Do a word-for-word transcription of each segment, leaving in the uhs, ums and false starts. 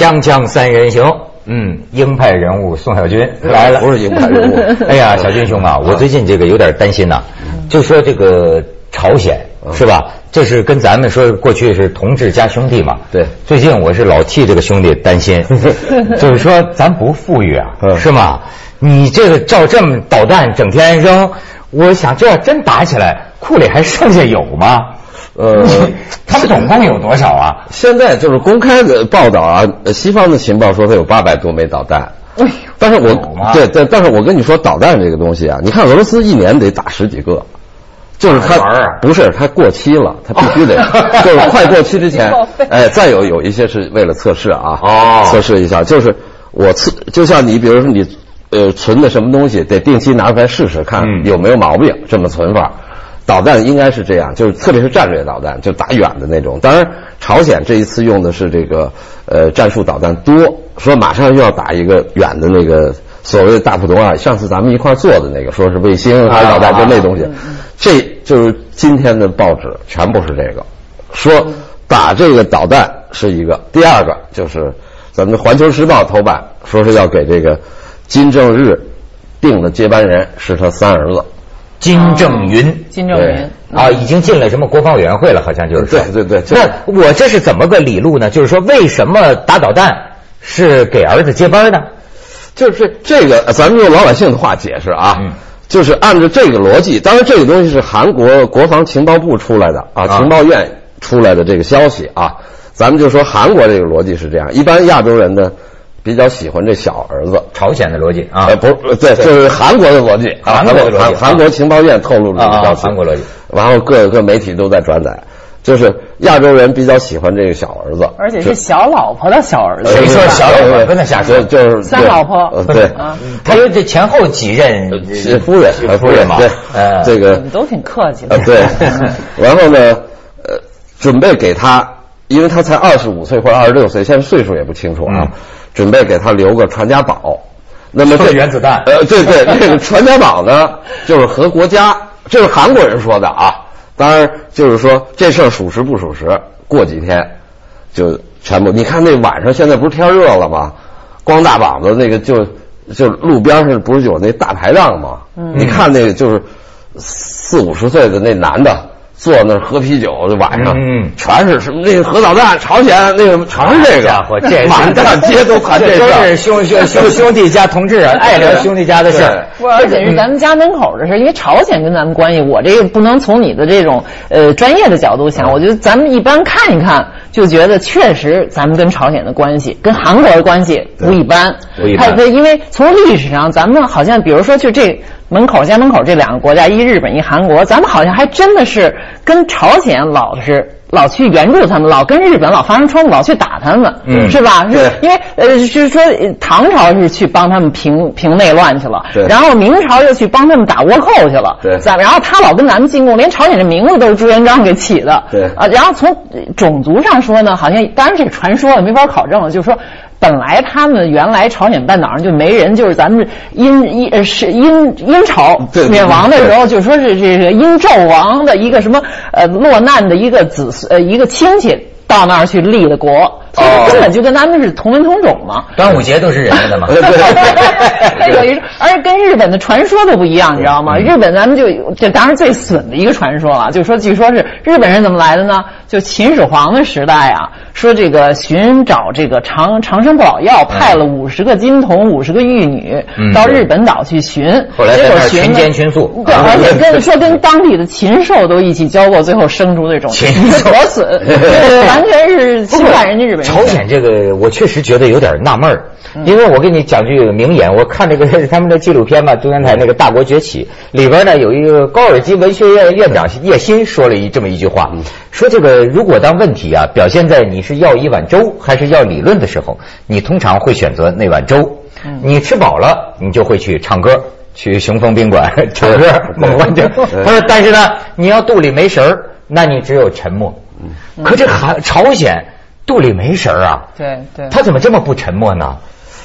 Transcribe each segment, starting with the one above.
锵锵三人行，嗯，鹰派人物宋小军来了， 不是鹰派人物。 哎呀，小军兄啊，我最近这个有点担心呐、啊，就说这个朝鲜是吧？这是跟咱们说过去是同志加兄弟嘛？ 对。 最近我是老替这个兄弟担心，就是说咱不富裕啊，是吗？你这个照这么导弹整天扔，我想这要真打起来，库里还剩下有吗？呃，他们总共有多少啊？ 现在就是公开的报道啊，西方的情报说它有八百多枚导弹。哎，但是我对对，但是我跟你说，导弹这个东西啊，你看俄罗斯一年得打十几个，就是它不是它过期了，它必须得就是快过期之前，哎，再有有一些是为了测试啊，哦，测试一下，就是我测，就像你比如说你呃存的什么东西，得定期拿出来试试看有没有毛病，这么存法。导弹应该是这样，就是特别是战略导弹，就打远的那种。当然，朝鲜这一次用的是这个呃战术导弹多，说马上又要打一个远的那个所谓的大浦东啊，上次咱们一块做的那个，说是卫星还是导弹，就那东西。这就是今天的报纸全部是这个，说打这个导弹是一个。第二个就是咱们的《环球时报》头版说是要给这个金正日定的接班人是他三儿子。 金正云， 金正云啊，已经进了什么国防委员会了，好像就是说。 对对对。 那我这是怎么个理路呢？就是说，为什么打导弹是给儿子接班呢？ 就是这个，咱们用老百姓的话解释啊，嗯、就是按照这个逻辑。当然，这个东西是韩国国防情报部出来的啊，情报院出来的这个消息啊。咱们就说韩国这个逻辑是这样，一般亚洲人呢比较喜欢这小儿子， 朝鲜的逻辑啊， 呃，不是，对，就是韩国的逻辑， 韩国的逻辑， 韩国情报院透露的这个消息， 韩国逻辑， 然后各个媒体都在转载，就是亚洲人比较喜欢这个小儿子， 而且是小老婆的小儿子， 谁说小老婆不能瞎说， 就是三老婆， 对， 他有这前后几任夫人，夫人嘛，对，这个都挺客气的， 对，然后呢，呃，准备给他，因为他才二十五岁或者二十六岁，现在岁数也不清楚啊。准备给他留个传家宝，那么这原子弹， 呃，对对，这个传家宝呢，就是和国家，这是韩国人说的啊。当然，就是说这事儿属实不属实，过几天就全部。你看那晚上现在不是天热了吗？光大膀子那个就就路边上不是有那大排档吗？嗯，你看那个就是四五十岁的那男的。坐那儿喝啤酒，晚上，嗯，全是什么那个核导弹，朝鲜那个全是这个， 家伙，这满大街都传这个，都是兄兄兄兄弟家同志啊，爱聊兄弟家的事儿。 不，而且是咱们家门口的事，因为朝鲜跟咱们关系，我这个不能从你的这种呃专业的角度想，我觉得咱们一般看一看，就觉得确实咱们跟朝鲜的关系，跟韩国的关系不一般， 不一般。 因为从历史上，咱们好像比如说就这。门口家门口这两个国家，一日本一韩国，咱们好像还真的是跟朝鲜老是老去援助他们，老跟日本老发生冲突，老去打他们，嗯，是吧？是因为呃，就是说唐朝是去帮他们平平内乱去了，然后明朝又去帮他们打倭寇去了， 对， 然后他老跟咱们进贡，连朝鲜的名字都是朱元璋给起的， 对啊。 然后从种族上说呢，好像当然这个传说没法考证了，就是说。本来他们原来朝鲜半岛上就没人，就是咱们殷殷呃是殷殷朝灭亡的时候，就说是这个殷纣王的一个什么呃落难的一个子呃一个亲戚到那儿去立的国，其实根本就跟咱们是同文同种嘛。 端午节都是人家的嘛。对对对。而跟日本的传说都不一样，你知道吗？日本咱们就这当然最损的一个传说了，就说据说是日本人怎么来的呢？就秦始皇的时代啊，说这个寻找这个长长生不老药，派了五十个金童、五十个玉女到日本岛去寻， 后来在那群奸群宿， 对，而且跟说跟当地的禽兽都一起交过，最后生出那种禽兽夺笋，完全是侵犯人家日本人。 朝鲜这个我确实觉得有点纳闷儿，因为我跟你讲句名言，我看这个他们的纪录片嘛，中央台那个《大国崛起》里边呢有一个高尔基文学院院长叶欣说了一这么一句话，说这个如果当问题啊表现在你是要一碗粥还是要理论的时候，你通常会选择那碗粥，你吃饱了你就会去唱歌，去雄风宾馆唱歌猛欢者。他说但是呢你要肚里没食儿，那你只有沉默。可这韩朝鲜肚里没食儿啊， 对对， 他怎么这么不沉默呢？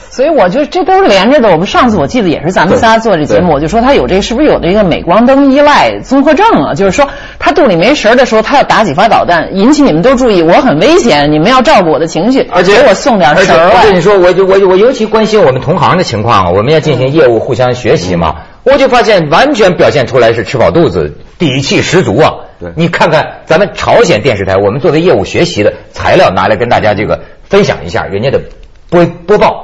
所以我觉得这都是连着的。我们上次我记得也是咱们仨做这节目，我就说他有这是不是有这个镁光灯依赖综合症啊？就是说他肚里没食的时候，他要打几发导弹，引起你们都注意，我很危险，你们要照顾我的情绪， 而且给我送点食儿。 我跟你说，我就我我尤其关心我们同行的情况啊，我们要进行业务互相学习嘛。我就发现完全表现出来是吃饱肚子，底气十足啊！对，你看看咱们朝鲜电视台，我们作为业务学习的材料拿来跟大家这个分享一下人家的播播报。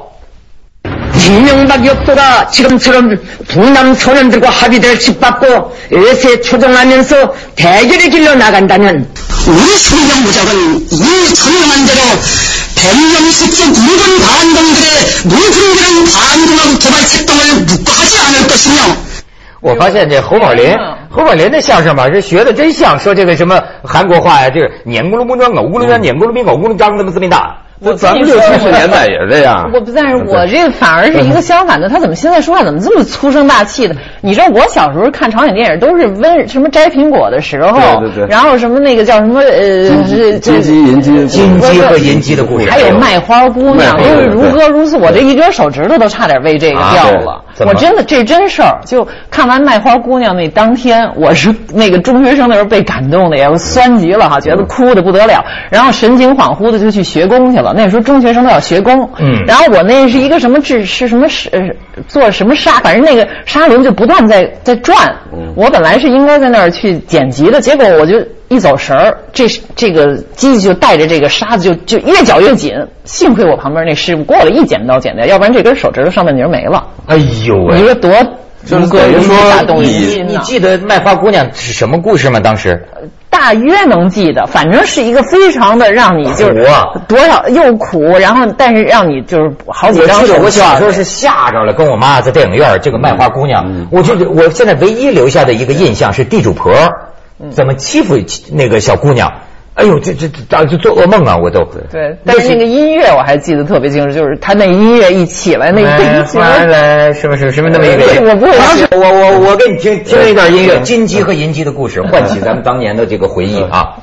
이명박 역도가 지금처럼 북남 소년들과 합의를 짓밟고 외세 초정하면서 대결의 길로 나간다면 우리 성경무적은 이 선명한 대로 백년식적 인근 반동들의 무분별한 반동하고 개발 책동을 묵과하지 않을 것이며 我发现这侯宝林，侯宝林的相声吧，是学的真像，说这个什么韩国话呀，这个碾咕噜木桩，偶咕噜张，碾咕噜冰，偶咕噜张，这么这么大。 我咱们六七十年代也是这样。 我不，但是我这反而是一个相反的。他怎么现在说话怎么这么粗声大气的？你知道我小时候看朝鲜电影都是温什么摘苹果的时候， 对对对， 然后什么那个叫什么呃金鸡银鸡金鸡和银鸡的故事， 还有卖花姑娘，都是如歌如诉。我这一根手指头都差点为这个掉了。我真的这真事儿。就看完卖花姑娘那当天，我是那个中学生的时候被感动的，也酸极了哈，觉得哭的不得了，然后神情恍惚的就去学功去了。 那时候中学生都要学功，嗯，然后我那是一个什么制是什么是做什么沙，反正那个沙轮就不断在在转。嗯，我本来是应该在那儿去剪辑的，结果我就一走神儿，这这个机器就带着这个沙子就就越绞越紧。幸亏我旁边那师傅过来一剪刀剪掉，要不然这根手指头上半截没了。 哎呦喂！ 你说多就是等于说打动人你心你记得卖花姑娘是什么故事吗？当时？ 大约能记得，反正是一个非常的让你就是多少又苦，然后但是让你就是好几张手。 我小时候是吓着了，跟我妈在电影院这个卖花姑娘，嗯、我就我现在唯一留下的一个印象是地主婆、嗯、怎么欺负那个小姑娘。 哎呦，这这这就做噩梦啊！我都对，但是那个音乐我还记得特别清楚，就是他那音乐一起来，那个来来什么什么什么那么一个， 我不会， 我我我给你听听一段音乐，金鸡和银鸡的故事，唤起咱们当年的这个回忆啊。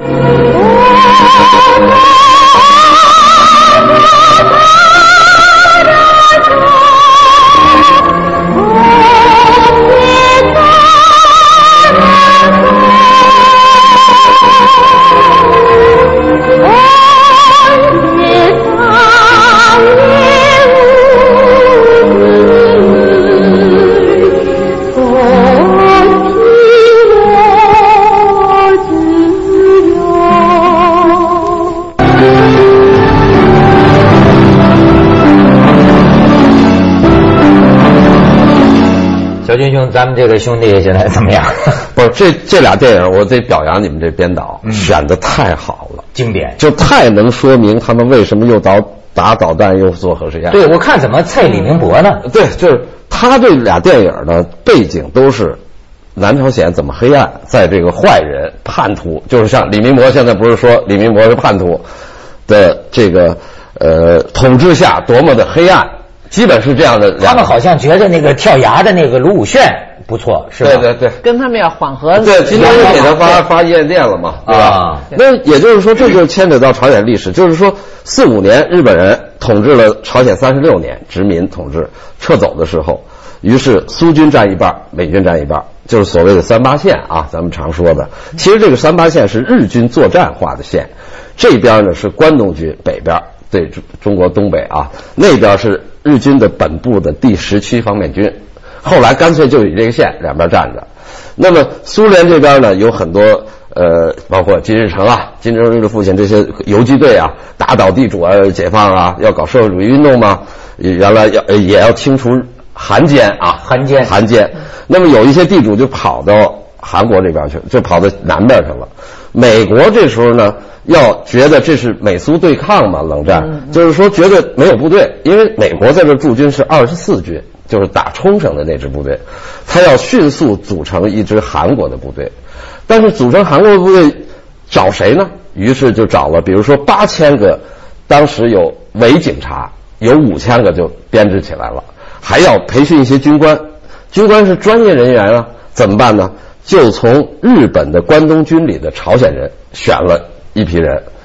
小军兄，咱们这个兄弟现在怎么样？ 不是这这俩电影，我得表扬你们这编导，嗯、选的太好了， 经典， 就太能说明他们为什么又导打导弹又做核试验。 对，我看怎么蔡李明博呢？ 对，就是他这俩电影的背景都是南朝鲜怎么黑暗，在这个坏人叛徒，就是像李明博现在不是说李明博是叛徒的这个呃统治下多么的黑暗。 基本是这样的， 他们好像觉得那个跳崖的那个卢武铉不错，是吧？ 对对对， 跟他们要缓和。 对，今天也给他发发夜电了嘛，对吧？啊、那也就是说，这就牵扯到朝鲜历史，就是说，四五年日本人统治了朝鲜三十六年，殖民统治，撤走的时候，于是苏军占一半，美军占一半，就是所谓的三八线啊，咱们常说的。其实这个三八线是日军作战划的线，这边呢是关东军北边。 对中国东北啊，那边是日军的本部的第十区方面军，后来干脆就以这个线两边站着。那么苏联这边呢，有很多呃，包括金日成啊、金正日的父亲这些游击队啊，打倒地主啊、解放啊，要搞社会主义运动嘛，原来要也要清除汉奸啊， 汉奸， 汉奸。那么有一些地主就跑到韩国这边去，就跑到南边去了。美国这时候呢。 要觉得这是美苏对抗嘛，冷战，嗯、就是说觉得没有部队，因为美国在这驻军是二十四军，就是打冲绳的那支部队，他要迅速组成一支韩国的部队，但是组成韩国的部队找谁呢？于是就找了，比如说八千个，当时有伪警察，有五千个就编制起来了，还要培训一些军官，军官是专业人员啊，怎么办呢？就从日本的关东军里的朝鲜人选了。 一批人，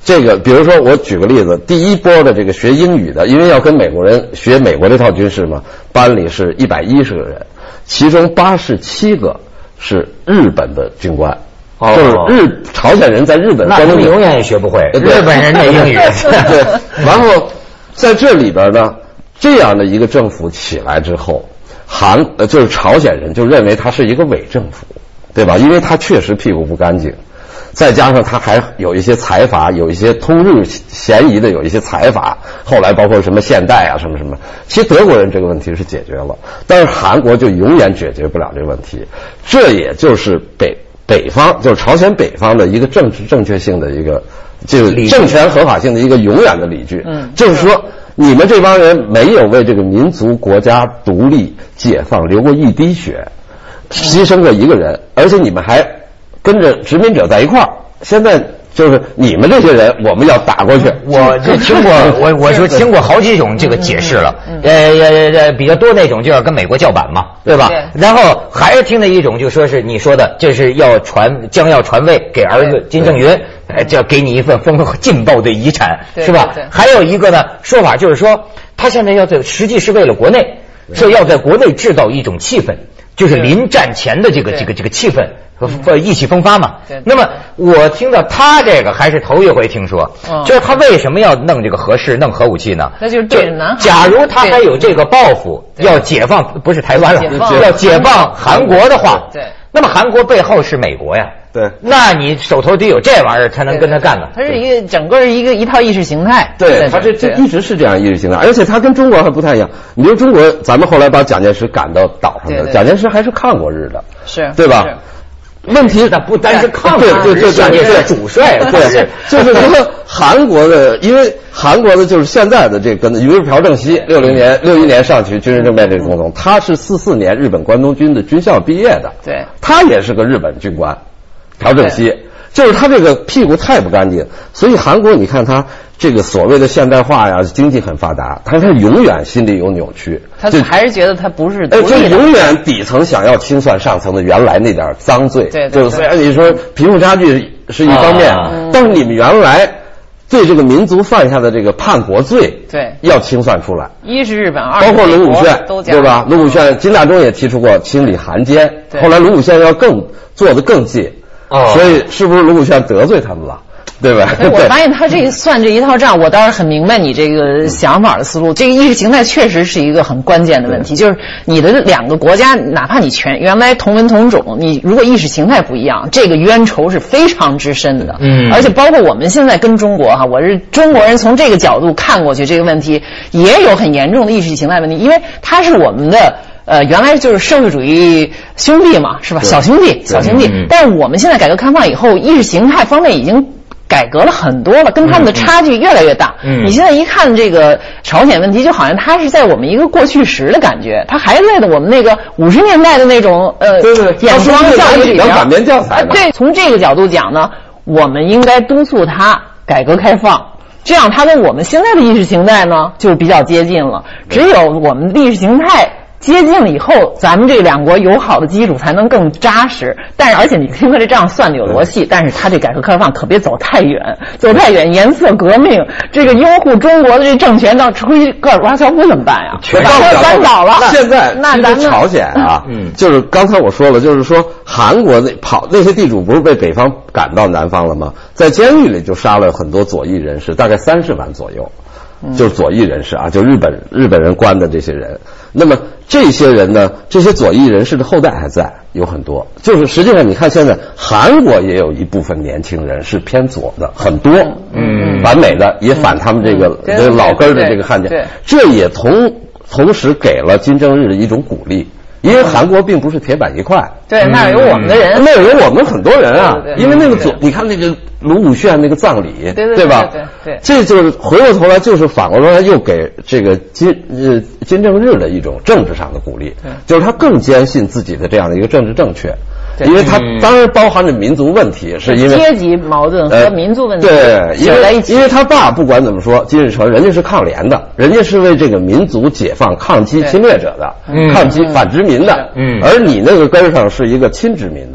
这个比如说我举个例子，第一波的这个学英语的，因为要跟美国人学美国这套军事嘛，班里是一百一十个人，其中八十七个是日本的军官。哦，就是日朝鲜人在日本， 那他们永远也学不会日本人的英语。 对，然后在这里边呢，这样的一个政府起来之后，韩呃就是朝鲜人就认为他是一个伪政府，对吧？因为他确实屁股不干净，再加上他还有一些财阀，有一些通日嫌疑的，有一些财阀。后来包括什么现代啊，什么什么，其实德国人这个问题是解决了，但是韩国就永远解决不了这个问题。这也就是北。北方就是朝鲜北方的一个政治正确性的一个，就是政权合法性的一个永远的理据。嗯，就是说你们这帮人没有为这个民族国家独立解放流过一滴血，牺牲过一个人，而且你们还跟着殖民者在一块儿。现在就是你们这些人，我们要打过去。 我这听过，我我说听过好几种这个解释了，呃呃比较多那种就是跟美国叫板嘛，对吧？然后还是听的一种就说是你说的，就是要传将要传位给儿子金正恩，呃，就要给你一份丰劲爆的遗产，是吧？还有一个呢说法就是说，他现在要在实际是为了国内，是要在国内制造一种气氛，就是临战前的这个这个这个气氛。和意气风发嘛。那么我听到他这个还是头一回听说，嗯、就是他为什么要弄这个核试、弄核武器呢？ 那就是对南韩。 假如他还有这个抱负，要解放不是台湾了，要解放韩国的话， 对， 那么韩国背后是美国呀。 对， 那你手头得有这玩意儿才能跟他干呢。 它是一个整个一个一套意识形态。 对，它这这一直是这样意识形态，而且它跟中国还不太一样。你比如中国，咱们后来把蒋介石赶到岛上的，蒋介石还是抗过日的， 是对吧？问题那不单是抗对对对，蒋介石主帅， 对，就是说韩国的，因为韩国的就是现在的这个，比如朴正熙，六零年六一年上去军事政变这个总统，他是四四年日本关东军的军校毕业的， 对， 他也是个日本军官，朴正熙。就是他这个屁股太不干净，所以韩国你看他这个所谓的现代化呀，经济很发达，但是他永远心里有扭曲， 他还是觉得他不是独立的， 呃， 就永远底层想要清算上层的原来那点脏罪。 对，对， 就虽然你说贫富差距是一方面，啊、但是你们原来对这个民族犯下的这个叛国罪， 对， 要清算出来。 一是日本，二包括卢武铉，对吧？卢武铉、金大中也提出过清理汉奸，后来卢武铉要更做得更戒。哦，所以是不是卢武铉得罪他们了，对吧？ 我发现他这个算这一套账，我倒是很明白你这个想法的思路。这个意识形态确实是一个很关键的问题，就是你的两个国家，哪怕你全原来同文同种，你如果意识形态不一样，这个冤仇是非常之深的。嗯，而且包括我们现在跟中国哈，我是中国人，从这个角度看过去，这个问题也有很严重的意识形态问题，因为它是我们的。呃，原来就是社会主义兄弟嘛，是吧？小兄弟，小兄弟。但是我们现在改革开放以后，意识形态方面已经改革了很多了，跟他们的差距越来越大。嗯，你现在一看这个朝鲜问题，就好像它是在我们一个过去时的感觉，它还在我们那个五十年代的那种呃眼光教育里边。 反面教材。 对，从这个角度讲呢，我们应该督促他改革开放。这样，它跟我们现在的意识形态呢就比较接近了。只有我们的意识形态接近了以后，咱们这两国友好的基础才能更扎实。但是，而且你听他这账算的有多细，但是他这改革开放可别走太远，走太远颜色革命，这个拥护中国的这政权到吹戈尔巴乔夫怎么办呀？ 全翻倒了。 现在那咱们朝鲜啊，嗯，就是刚才我说了，就是说韩国那跑那些地主不是被北方赶到南方了吗？在监狱里就杀了很多左翼人士，大概三十万左右。就是左翼人士啊，就日本日本人关的这些人。那么这些人呢，这些左翼人士的后代还在，有很多。就是实际上你看，现在韩国也有一部分年轻人是偏左的，很多，嗯，反美的也反他们这个、嗯、这个老根的这个汉奸。这也同同时给了金正日的一种鼓励。因为韩国并不是铁板一块， 对，那有我们的人， 那有我们很多人啊。对对对，因为那个左，你看那个卢武铉那个葬礼， 对对对， 对吧？ 对对对， 这就是回过头来，就是反过来又给这个金呃金正日的一种政治上的鼓励，就是他更坚信自己的这样的一个政治正确。因为它当然包含着民族问题，是因为阶级矛盾和民族问题对，因为因为他爸不管怎么说，金日成人家是抗联的，人家是为这个民族解放、抗击侵略者的，抗击反殖民的，嗯，而你那个根上是一个亲殖民的，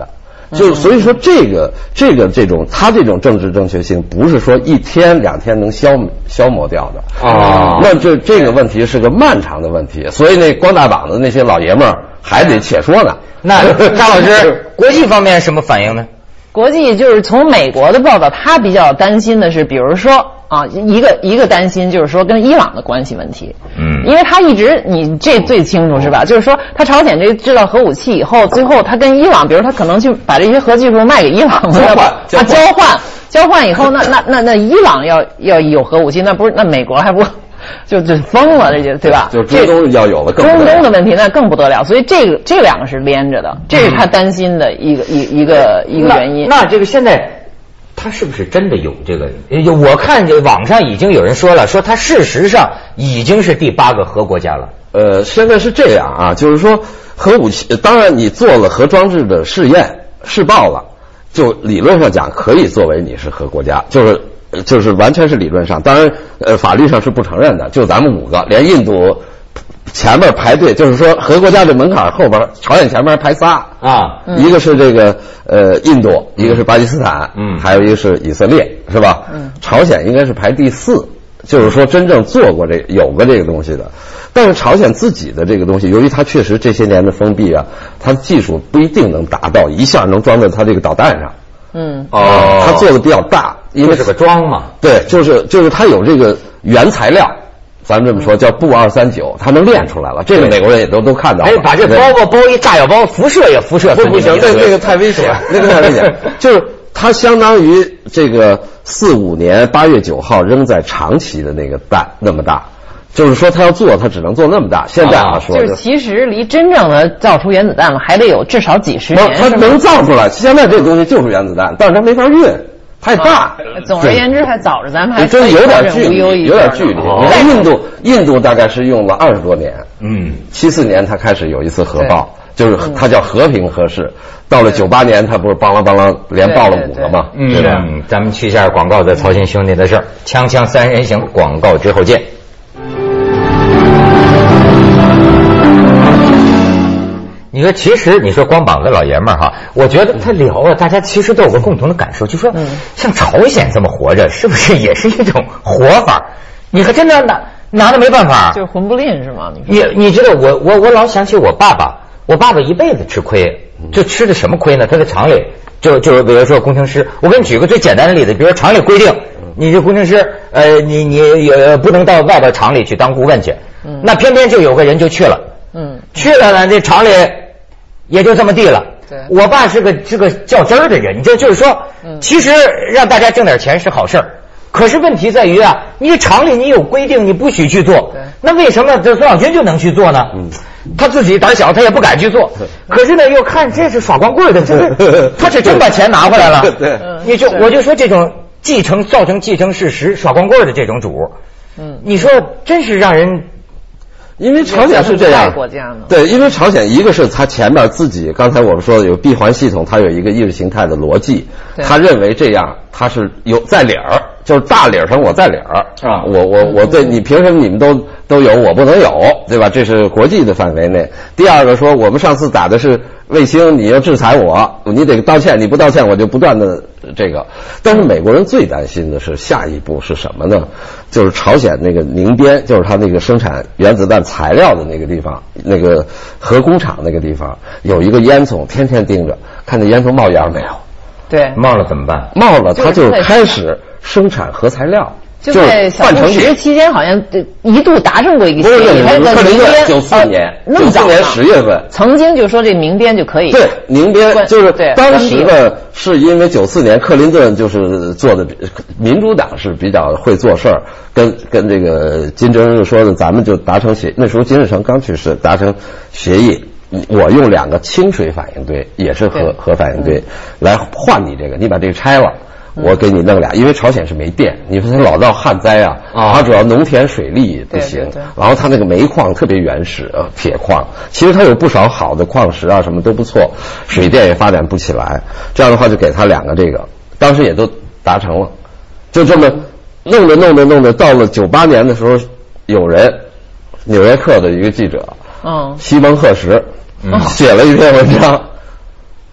就所以说这个这个这种他这种政治正确性不是说一天两天能消消磨掉的啊。 那这这个问题是个漫长的问题，所以那光大膀子那些老爷们儿还得且说呢。 那张老师，国际方面什么反应呢？ 国际就是从美国的报道，他比较担心的是，比如说啊，一个一个担心就是说跟伊朗的关系问题。嗯，因为他一直你这最清楚是吧？就是说他朝鲜这制造核武器以后，最后他跟伊朗，比如他可能去把这些核技术卖给伊朗了， 交换他交换交换以后，那那那那伊朗要要有核武器，那不是那美国还不？就就疯了，这就对吧？ 就中东要有了更中东的问题那更不得了，所以这个这两个是连着的，这是他担心的一个一一个一个原因。 那这个现在他是不是真的有这个？有我看这网上已经有人说了，说他事实上已经是第八个核国家了。 呃，现在是这样啊，就是说核武器，当然你做了核装置的试验试爆了，就理论上讲可以作为你是核国家，就是。就是完全是理论上，当然，呃，法律上是不承认的。就咱们五个，连印度前面排队，就是说核国家这门槛后边，朝鲜前面排仨啊，嗯、一个是这个呃印度，一个是巴基斯坦，嗯，还有一个是以色列，是吧？嗯，朝鲜应该是排第四，就是说真正做过这有过这个东西的。但是朝鲜自己的这个东西，由于它确实这些年的封闭啊，它的技术不一定能达到一下能装在它这个导弹上。嗯哦，它做的比较大，因为是个桩嘛。 对，就是就是它有这个原材料，咱们这么说叫钚二三九，它能炼出来了。这个美国人也都都看到了。 哎，把这包包包一炸药包，辐射也辐射。 不不行，那那个太危险，那个太危险。就是它相当于这个四五年八月九号扔在长崎的那个弹那么大。就是说他要做，他只能做那么大。现在啊说， 就是其实离真正的造出原子弹了，还得有至少几十年。 他能造出来，现在这个东西就是原子弹，但是它没法运，太大。 啊、总而言之，还早着咱们还真有点距离，有点距离。你看印度，印度大概是用了二十多年，嗯，七四年他开始有一次核爆，就是它叫和平核试。到了九八年，他不是邦啷邦啷连爆了五个吗？ 嗯，是的。咱们去一下广告，再操心兄弟的事儿。锵锵三人行，广告之后见。你说，其实你说光膀子老爷们儿哈，我觉得他聊啊，大家其实都有个共同的感受，就说像朝鲜这么活着，是不是也是一种活法？你可真的拿拿的没办法， 就是魂不吝是吗？ 你你知道我我我老想起我爸爸，我爸爸一辈子吃亏，就吃的什么亏呢？他在厂里就就比如说工程师，我给你举个最简单的例子，比如说厂里规定，你这工程师呃你你也不能到外边厂里去当顾问去，嗯，那偏偏就有个人就去了。嗯，去了呢，这厂里也就这么地了。对，我爸是个是个较真儿的人，就就是说，嗯，其实让大家挣点钱是好事儿，可是问题在于啊，你厂里你有规定，你不许去做，那为什么这孙小军就能去做呢？嗯，他自己胆小，他也不敢去做，可是呢，又看这是耍光棍的，这是他是真把钱拿回来了。对，你就我就说这种继承造成继承事实耍光棍的这种主，嗯，你说真是让人。 因为朝鲜是这样，对，因为朝鲜一个是他前面自己，刚才我们说的有闭环系统，它有一个意识形态的逻辑，他认为这样他是有在理儿，就是大理儿上我在理儿啊，我我我对你凭什么你们都都有我不能有，对吧？这是国际的范围内。第二个说我们上次打的是卫星，你要制裁我，你得道歉，你不道歉我就不断的这个。但是美国人最担心的是下一步是什么呢？就是朝鲜那个宁边，就是他那个生产原子弹材料的那个地方，那个核工厂那个地方有一个烟囱，天天盯着看那烟囱冒烟没有。 对， 冒了怎么办？ 冒了他就开始生产核材料。 就在小布什期间，好像一度达成过一个协议。 克林顿九四年，九四年十月份， 曾经就说这宁边就可以。 对，宁边就是当时呢，是因为九四年克林顿就是做的，民主党是比较会做事儿，跟跟这个金正日说的，咱们就达成协，那时候金日成刚去世，达成协议。我用两个清水反应堆，也是核核反应堆，来换你这个，你把这个拆了。我给你弄俩，因为朝鲜是没电，你说它老闹旱灾啊，它主要农田水利不行，然后它那个煤矿特别原始，呃，铁矿，其实它有不少好的矿石啊，什么都不错，水电也发展不起来，这样的话就给他两个这个，当时也都达成了，就这么弄着弄着弄着，到了九八年的时候，有人纽约客的一个记者，嗯，西蒙赫什，嗯，写了一篇文章。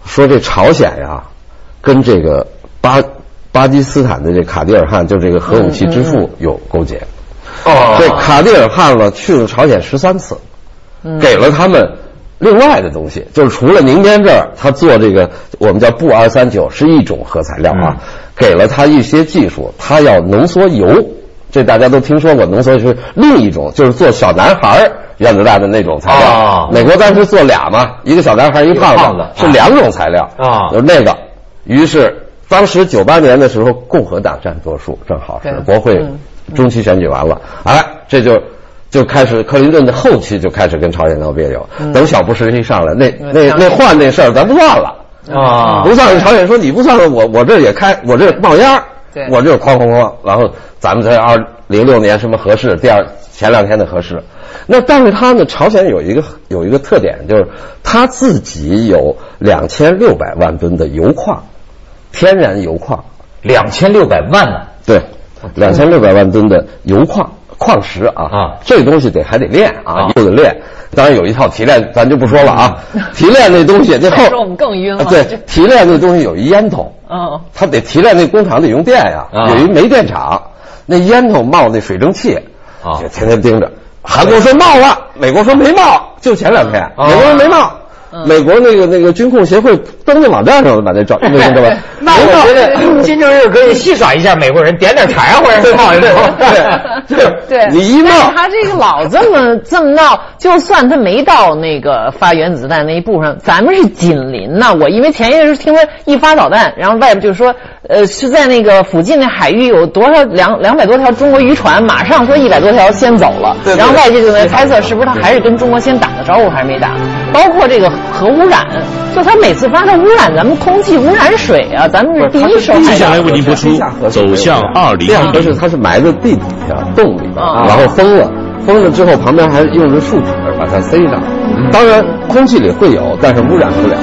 说这朝鲜呀，跟这个巴巴基斯坦的这卡蒂尔汗，就这个核武器之父有勾结。哦，这卡蒂尔汗呢去了朝鲜十三次，给了他们另外的东西，就是除了宁边这儿，他做这个我们叫钚二三九是一种核材料啊，给了他一些技术，他要浓缩铀。这大家都听说过，浓缩是另一种，就是做小男孩原子弹的那种材料。哦、美国当时做俩嘛，一个小男孩，一个胖子，胖子是两种材料啊，就是那个。于是当时九八年的时候，共和党占多数，正好是国会中期选举完了，哎、嗯，这就就开始克林顿的后期就开始跟朝鲜闹别扭。嗯、等小布什一上来，那那那换那事儿咱不算了啊，不算了。朝鲜说你不算了，我我这也开，我这冒烟。我这哐哐哐，然后咱们在二零六年什么核试，第二前两天的核试，那但是他呢，朝鲜有一个有一个特点，就是他自己有两千六百万吨的油矿，天然油矿， 两千六百万呢？ 对，两千六百万吨的油矿矿石啊啊，这个东西得还得炼啊，又得炼。当然有一套提炼，咱就不说了啊。提炼那东西，那后说我们更晕了。 对，提炼那东西有一烟筒，嗯，他得提炼那工厂得用电呀，有一煤电厂，那烟筒冒那水蒸气，啊，就天天盯着。韩国说冒了，美国说没冒，就前两天，美国说没冒。美国那个那个军控协会登在网站上把那照那个什么， 那我觉得金正日可以戏耍一下美国人，点点柴火让他冒一冒。 对对， 你一闹， 他这个老这么这么闹，就算他没到那个发原子弹那一步上，咱们是紧邻呐。我因为前一阵是听说一发导弹，然后外边就说，呃，是在那个附近的海域有多少两两百多条中国渔船，马上说一百多条先走了，然后外界就在猜测是不是他还是跟中国先打个招呼，还是没打，包括这个。核污染，就他每次发射污染咱们空气污染水啊，咱们是第一手。 接下来为您播出《走向二零一零》。 不是，它是埋在地底下洞里边，然后封了，封了之后旁边还用着树脂把它塞上。当然空气里会有，但是污染不了。